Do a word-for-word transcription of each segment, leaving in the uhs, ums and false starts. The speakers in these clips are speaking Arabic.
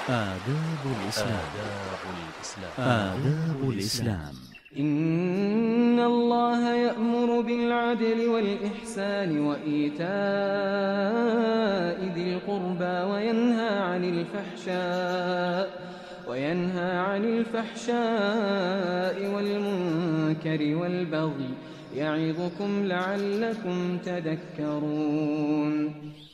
آداب الإسلام. آداب الإسلام. آداب الإسلام. إن الله يأمر بالعدل والإحسان وإيتاء ذي القربى وينهى عن الفحشاء وينهى عن الفحشاء والمنكر والبغي يعظكم لعلكم تذكرون.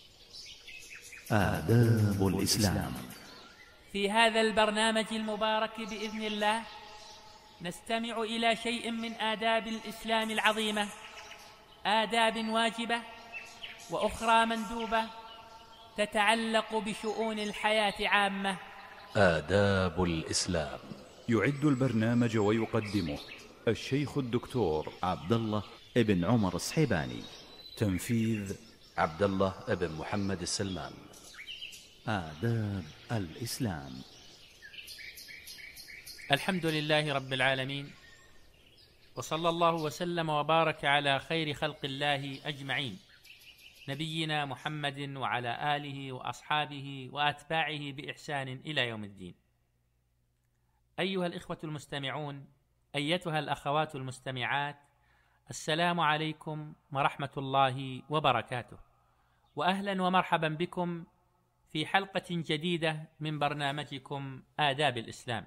آداب الإسلام. في هذا البرنامج المبارك بإذن الله نستمع إلى شيء من آداب الإسلام العظيمة، آداب واجبة وأخرى مندوبة تتعلق بشؤون الحياة عامة. آداب الإسلام. يعد البرنامج ويقدمه الشيخ الدكتور عبد الله ابن عمر الصحيباني. تنفيذ عبد الله ابن محمد السلمان. آداب الإسلام. الحمد لله رب العالمين، وصلى الله وسلم وبارك على خير خلق الله أجمعين، نبينا محمد وعلى آله وأصحابه وأتباعه بإحسان إلى يوم الدين. أيها الإخوة المستمعون، أيتها الأخوات المستمعات، السلام عليكم ورحمة الله وبركاته، وأهلا ومرحبا بكم في حلقة جديدة من برنامجكم آداب الإسلام.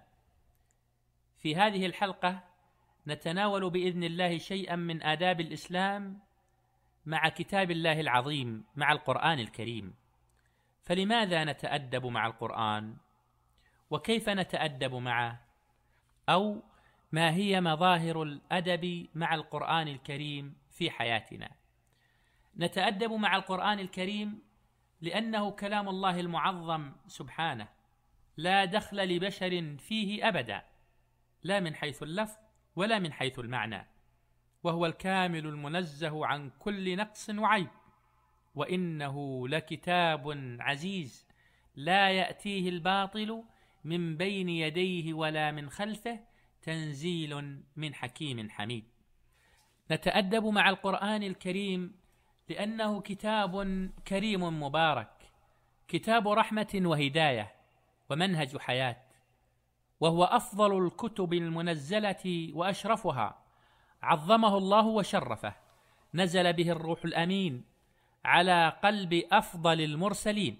في هذه الحلقة نتناول بإذن الله شيئا من آداب الإسلام مع كتاب الله العظيم، مع القرآن الكريم. فلماذا نتأدب مع القرآن؟ وكيف نتأدب معه؟ أو ما هي مظاهر الأدب مع القرآن الكريم في حياتنا؟ نتأدب مع القرآن الكريم لأنه كلام الله المعظم سبحانه، لا دخل لبشر فيه أبدا، لا من حيث اللفظ ولا من حيث المعنى، وهو الكامل المنزه عن كل نقص وعيب، وإنه لكتاب عزيز لا يأتيه الباطل من بين يديه ولا من خلفه، تنزيل من حكيم حميد. نتأدب مع القرآن الكريم لأنه كتاب كريم مبارك، كتاب رحمة وهداية ومنهج حياة، وهو أفضل الكتب المنزلة وأشرفها، عظمه الله وشرفه، نزل به الروح الأمين على قلب أفضل المرسلين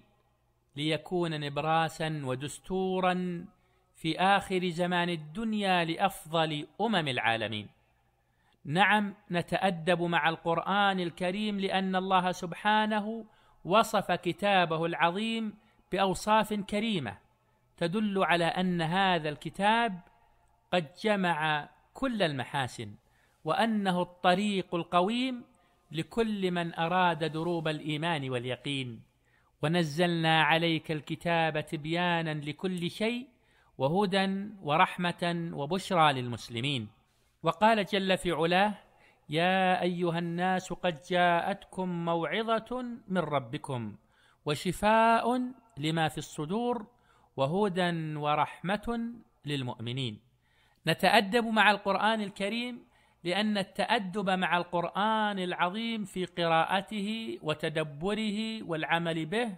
ليكون نبراسا ودستورا في آخر زمان الدنيا لأفضل أمم العالمين. نعم، نتأدب مع القرآن الكريم لأن الله سبحانه وصف كتابه العظيم بأوصاف كريمة تدل على أن هذا الكتاب قد جمع كل المحاسن، وأنه الطريق القويم لكل من أراد دروب الإيمان واليقين. ونزلنا عليك الكتاب تبيانا لكل شيء وهدى ورحمة وبشرى للمسلمين. وقال جل في علاه: يا أيها الناس قد جاءتكم موعظة من ربكم وشفاء لما في الصدور وهدى ورحمة للمؤمنين. نتأدب مع القرآن الكريم لأن التأدب مع القرآن العظيم في قراءته وتدبره والعمل به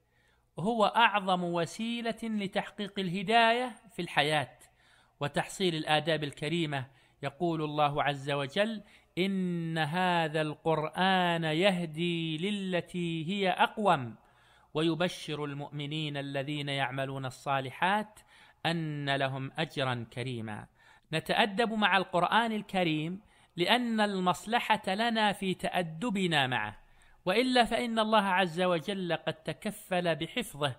هو أعظم وسيلة لتحقيق الهداية في الحياة وتحصيل الآداب الكريمة. يقول الله عز وجل: إن هذا القرآن يهدي للتي هي أقوم ويبشر المؤمنين الذين يعملون الصالحات أن لهم أجرا كريما. نتأدب مع القرآن الكريم لأن المصلحة لنا في تأدبنا معه، وإلا فإن الله عز وجل قد تكفل بحفظه.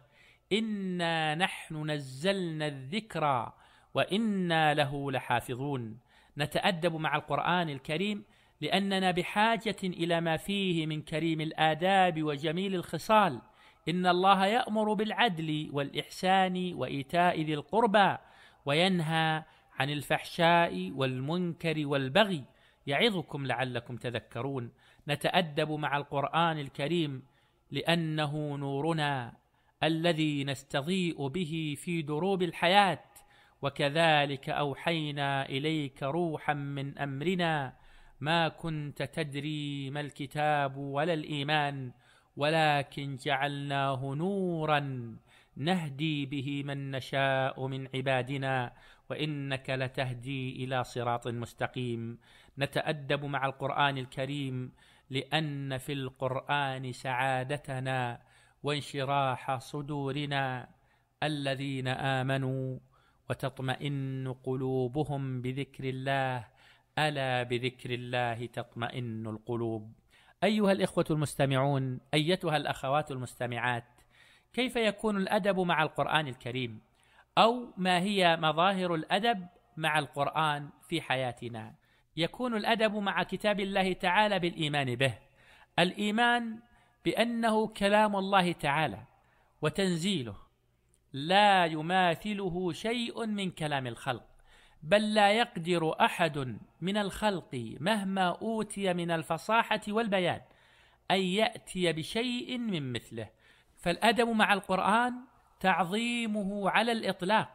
إنا نحن نزلنا الذكر وإنا له لحافظون. نتأدب مع القرآن الكريم لأننا بحاجة إلى ما فيه من كريم الآداب وجميل الخصال. إن الله يأمر بالعدل والإحسان وإيتاء ذي القربى وينهى عن الفحشاء والمنكر والبغي يعظكم لعلكم تذكرون. نتأدب مع القرآن الكريم لأنه نورنا الذي نستضيء به في دروب الحياة، وكذلك أوحينا إليك روحا من أمرنا ما كنت تدري ما الكتاب ولا الإيمان ولكن جعلناه نورا نهدي به من نشاء من عبادنا وإنك لتهدي إلى صراط مستقيم. نتأدب مع القرآن الكريم لأن في القرآن سعادتنا وانشراح صدورنا. الذين آمنوا وتطمئن قلوبهم بذكر الله ألا بذكر الله تطمئن القلوب. أيها الإخوة المستمعون، أيتها الأخوات المستمعات، كيف يكون الأدب مع القرآن الكريم؟ أو ما هي مظاهر الأدب مع القرآن في حياتنا؟ يكون الأدب مع كتاب الله تعالى بالإيمان به، الإيمان بأنه كلام الله تعالى وتنزيله لا يماثله شيء من كلام الخلق، بل لا يقدر أحد من الخلق مهما أوتي من الفصاحة والبيان أن يأتي بشيء من مثله. فالأدب مع القرآن تعظيمه على الإطلاق،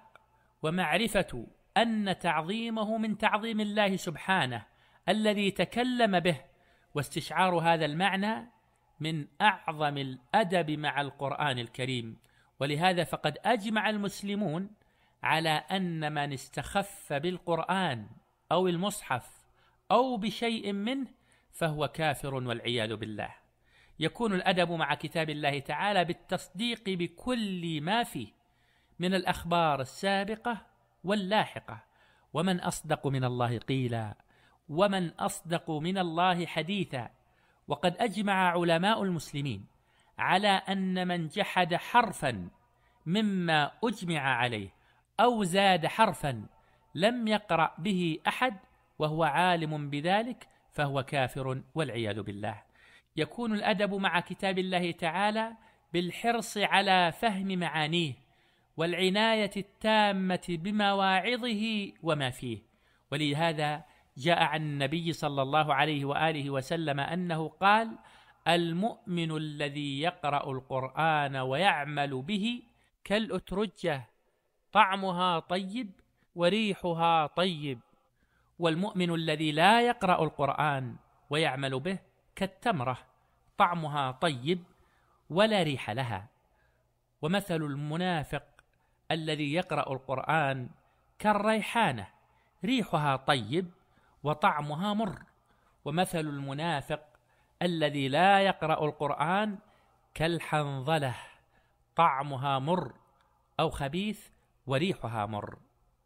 ومعرفة أن تعظيمه من تعظيم الله سبحانه الذي تكلم به، واستشعار هذا المعنى من أعظم الأدب مع القرآن الكريم. ولهذا فقد أجمع المسلمون على أن من استخف بالقرآن أو المصحف أو بشيء منه فهو كافر والعياذ بالله. يكون الأدب مع كتاب الله تعالى بالتصديق بكل ما فيه من الأخبار السابقة واللاحقة. ومن أصدق من الله قيلا ومن أصدق من الله حديثا. وقد أجمع علماء المسلمين على أن من جحد حرفا مما أجمع عليه أو زاد حرفا لم يقرأ به أحد وهو عالم بذلك فهو كافر والعياذ بالله. يكون الأدب مع كتاب الله تعالى بالحرص على فهم معانيه والعناية التامة بمواعظه وما فيه. ولهذا جاء عن النبي صلى الله عليه وآله وسلم أنه قال: المؤمن الذي يقرأ القرآن ويعمل به كالأترجة طعمها طيب وريحها طيب، والمؤمن الذي لا يقرأ القرآن ويعمل به كالتمرة طعمها طيب ولا ريح لها. ومثل المنافق الذي يقرأ القرآن كالريحانة ريحها طيب وطعمها مر، ومثل المنافق الذي لا يقرأ القرآن كالحنظلة طعمها مر أو خبيث وريحها مر.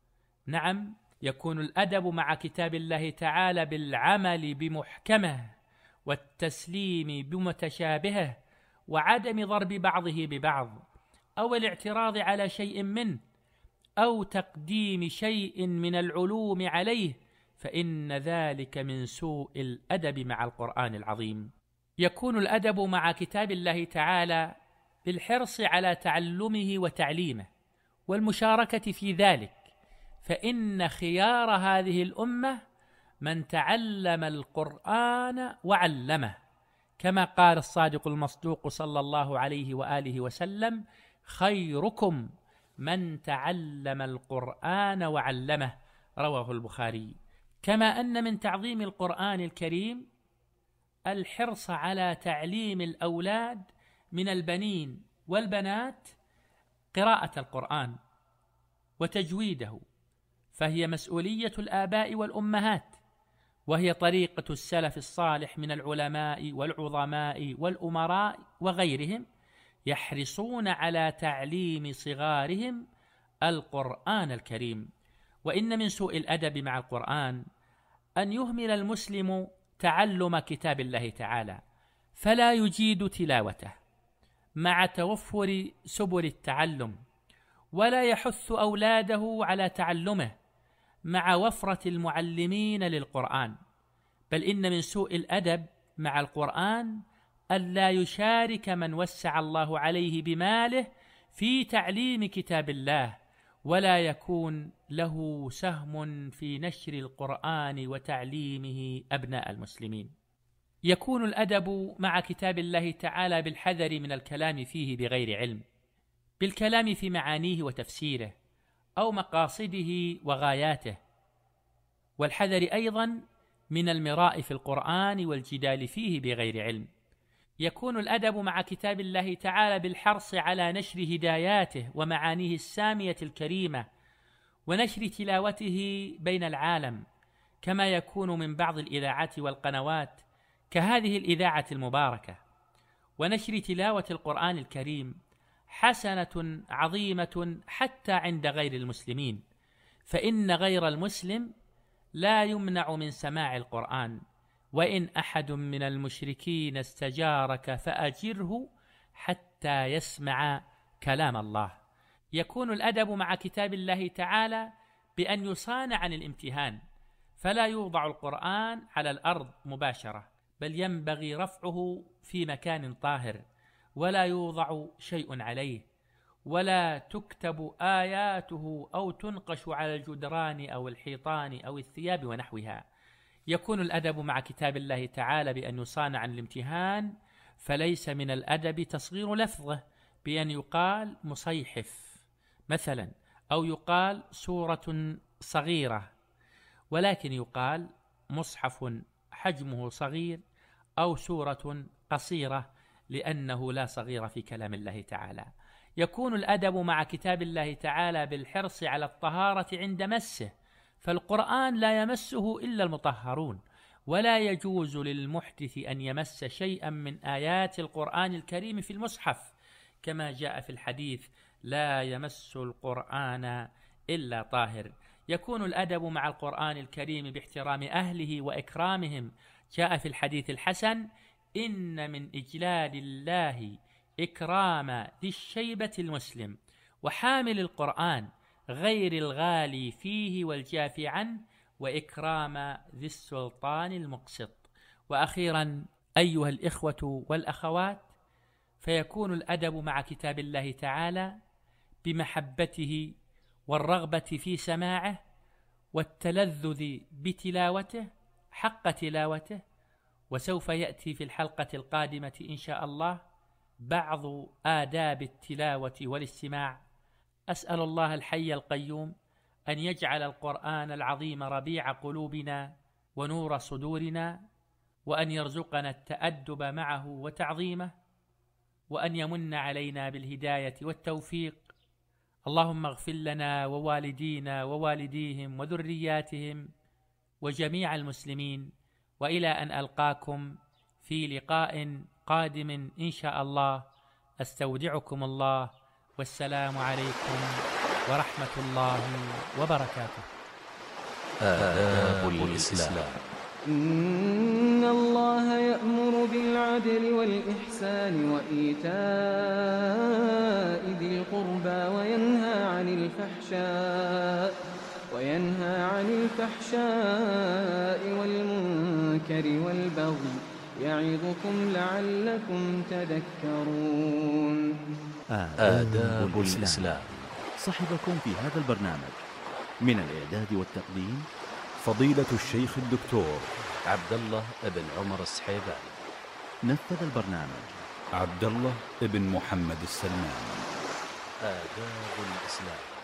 نعم، يكون الأدب مع كتاب الله تعالى بالعمل بمحكمه والتسليم بمتشابهه وعدم ضرب بعضه ببعض أو الاعتراض على شيء منه أو تقديم شيء من العلوم عليه، فإن ذلك من سوء الأدب مع القرآن العظيم. يكون الأدب مع كتاب الله تعالى بالحرص على تعلمه وتعليمه والمشاركة في ذلك، فإن خيار هذه الأمة من تعلم القرآن وعلمه، كما قال الصادق المصدوق صلى الله عليه وآله وسلم: خيركم من تعلم القرآن وعلمه، رواه البخاري. كما أن من تعظيم القرآن الكريم الحرص على تعليم الأولاد من البنين والبنات قراءة القرآن وتجويده، فهي مسؤولية الآباء والأمهات، وهي طريقة السلف الصالح من العلماء والعظماء والأمراء وغيرهم، يحرصون على تعليم صغارهم القرآن الكريم. وإن من سوء الأدب مع القرآن أن يهمل المسلم تعلم كتاب الله تعالى فلا يجيد تلاوته مع توفر سبل التعلم، ولا يحث أولاده على تعلمه مع وفرة المعلمين للقرآن. بل إن من سوء الأدب مع القرآن ألا يشارك من وسع الله عليه بماله في تعليم كتاب الله، ولا يكون له سهم في نشر القرآن وتعليمه أبناء المسلمين. يكون الأدب مع كتاب الله تعالى بالحذر من الكلام فيه بغير علم، بالكلام في معانيه وتفسيره أو مقاصده وغاياته، والحذر أيضا من المراء في القرآن والجدال فيه بغير علم. يكون الأدب مع كتاب الله تعالى بالحرص على نشر هداياته ومعانيه السامية الكريمة ونشر تلاوته بين العالم، كما يكون من بعض الإذاعات والقنوات كهذه الإذاعة المباركة. ونشر تلاوة القرآن الكريم حسنة عظيمة حتى عند غير المسلمين، فإن غير المسلم لا يمنع من سماع القرآن، وإن أحد من المشركين استجارك فأجره حتى يسمع كلام الله. يكون الأدب مع كتاب الله تعالى بأن يصان عن الامتهان، فلا يوضع القرآن على الأرض مباشرة، بل ينبغي رفعه في مكان طاهر، ولا يوضع شيء عليه، ولا تكتب آياته أو تنقش على الجدران أو الحيطان أو الثياب ونحوها. يكون الأدب مع كتاب الله تعالى بأن يصان عن الامتهان، فليس من الأدب تصغير لفظه بأن يقال مصيحف مثلا، أو يقال سورة صغيرة، ولكن يقال مصحف حجمه صغير أو سورة قصيرة، لأنه لا صغير في كلام الله تعالى. يكون الأدب مع كتاب الله تعالى بالحرص على الطهارة عند مسه، فالقرآن لا يمسه إلا المطهرون، ولا يجوز للمحدث أن يمس شيئا من آيات القرآن الكريم في المصحف، كما جاء في الحديث: لا يمس القرآن إلا طاهر. يكون الأدب مع القرآن الكريم باحترام أهله وإكرامهم، جاء في الحديث الحسن: إن من إجلال الله إكرام ذي الشيبة المسلم وحامل القرآن غير الغالي فيه والجافي عنه، وإكرام ذي السلطان المقسط. وأخيرا أيها الإخوة والأخوات، فيكون الأدب مع كتاب الله تعالى بمحبته والرغبة في سماعه والتلذذ بتلاوته حق تلاوته. وسوف يأتي في الحلقة القادمة إن شاء الله بعض آداب التلاوة والاستماع. أسأل الله الحي القيوم أن يجعل القرآن العظيم ربيع قلوبنا ونور صدورنا، وأن يرزقنا التأدب معه وتعظيمه، وأن يمن علينا بالهداية والتوفيق. اللهم اغفر لنا ووالدينا ووالديهم وذرياتهم وجميع المسلمين، وإلى أن ألقاكم في لقاء قادم إن شاء الله، أستودعكم الله، والسلام عليكم ورحمة الله وبركاته. آداب الإسلام. إن الله يأمر بالعدل والإحسان وإيتاء ذي القربى وينهى عن الفحشاء وينهى عن الفحشاء والمنكر والبغي يعظكم لعلكم تذكرون. آداب الإسلام. صحبكم في هذا البرنامج من الإعداد والتقديم فضيلة الشيخ الدكتور عبد الله بن عمر السحيباني. نفذ البرنامج عبد الله بن محمد السلمان. آداب الإسلام.